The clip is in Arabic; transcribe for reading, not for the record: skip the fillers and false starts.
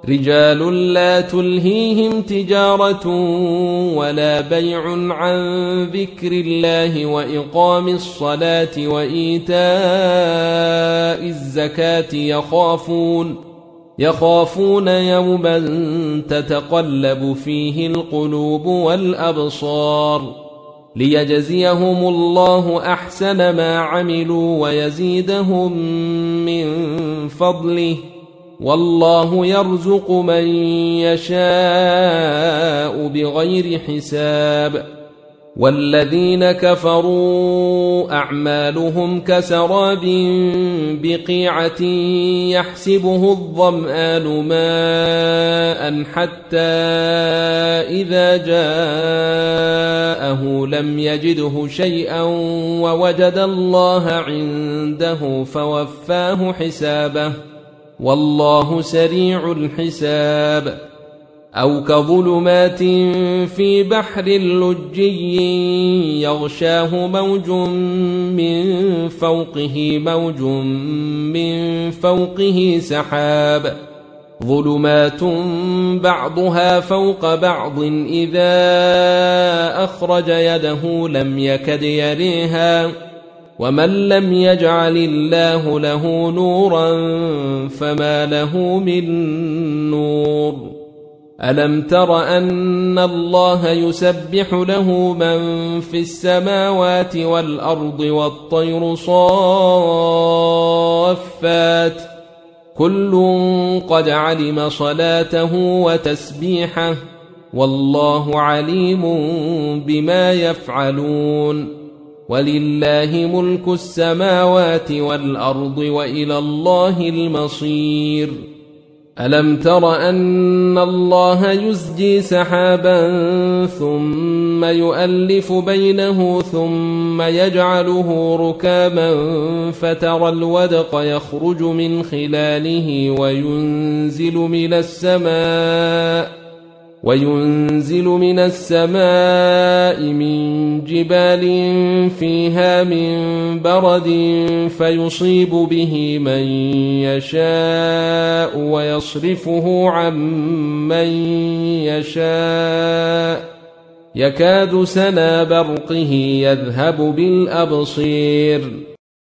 رجال لا تلهيهم تجارة ولا بيع عن ذكر الله وإقام الصلاة وإيتاء الزكاة يخافون يوما تتقلب فيه القلوب والأبصار ليجزيهم الله أحسن ما عملوا ويزيدهم من فضله والله يرزق من يشاء بغير حساب. والذين كفروا أعمالهم كسراب بقيعة يحسبه الظمآن ماء حتى إذا جاءه لم يجده شيئا ووجد الله عنده فوفاه حسابه والله سريع الحساب. أو كظلمات في بحر لجي يغشاه موج من فوقه سحاب ظلمات بعضها فوق بعض إذا أخرج يده لم يكد يريها ومن لم يجعل الله له نورا فما له من نور. ألم تر أن الله يسبح له من في السماوات والأرض والطير صافات كل قد علم صلاته وتسبيحه والله عليم بما يفعلون. ولله ملك السماوات والأرض وإلى الله المصير. ألم تر أن الله يزجي سحابا ثم يؤلف بينه ثم يجعله ركاما فترى الودق يخرج من خلاله وينزل من السماء من جبال فيها من برد فيصيب به من يشاء ويصرفه عن من يشاء يكاد سنا برقه يذهب بالأبصير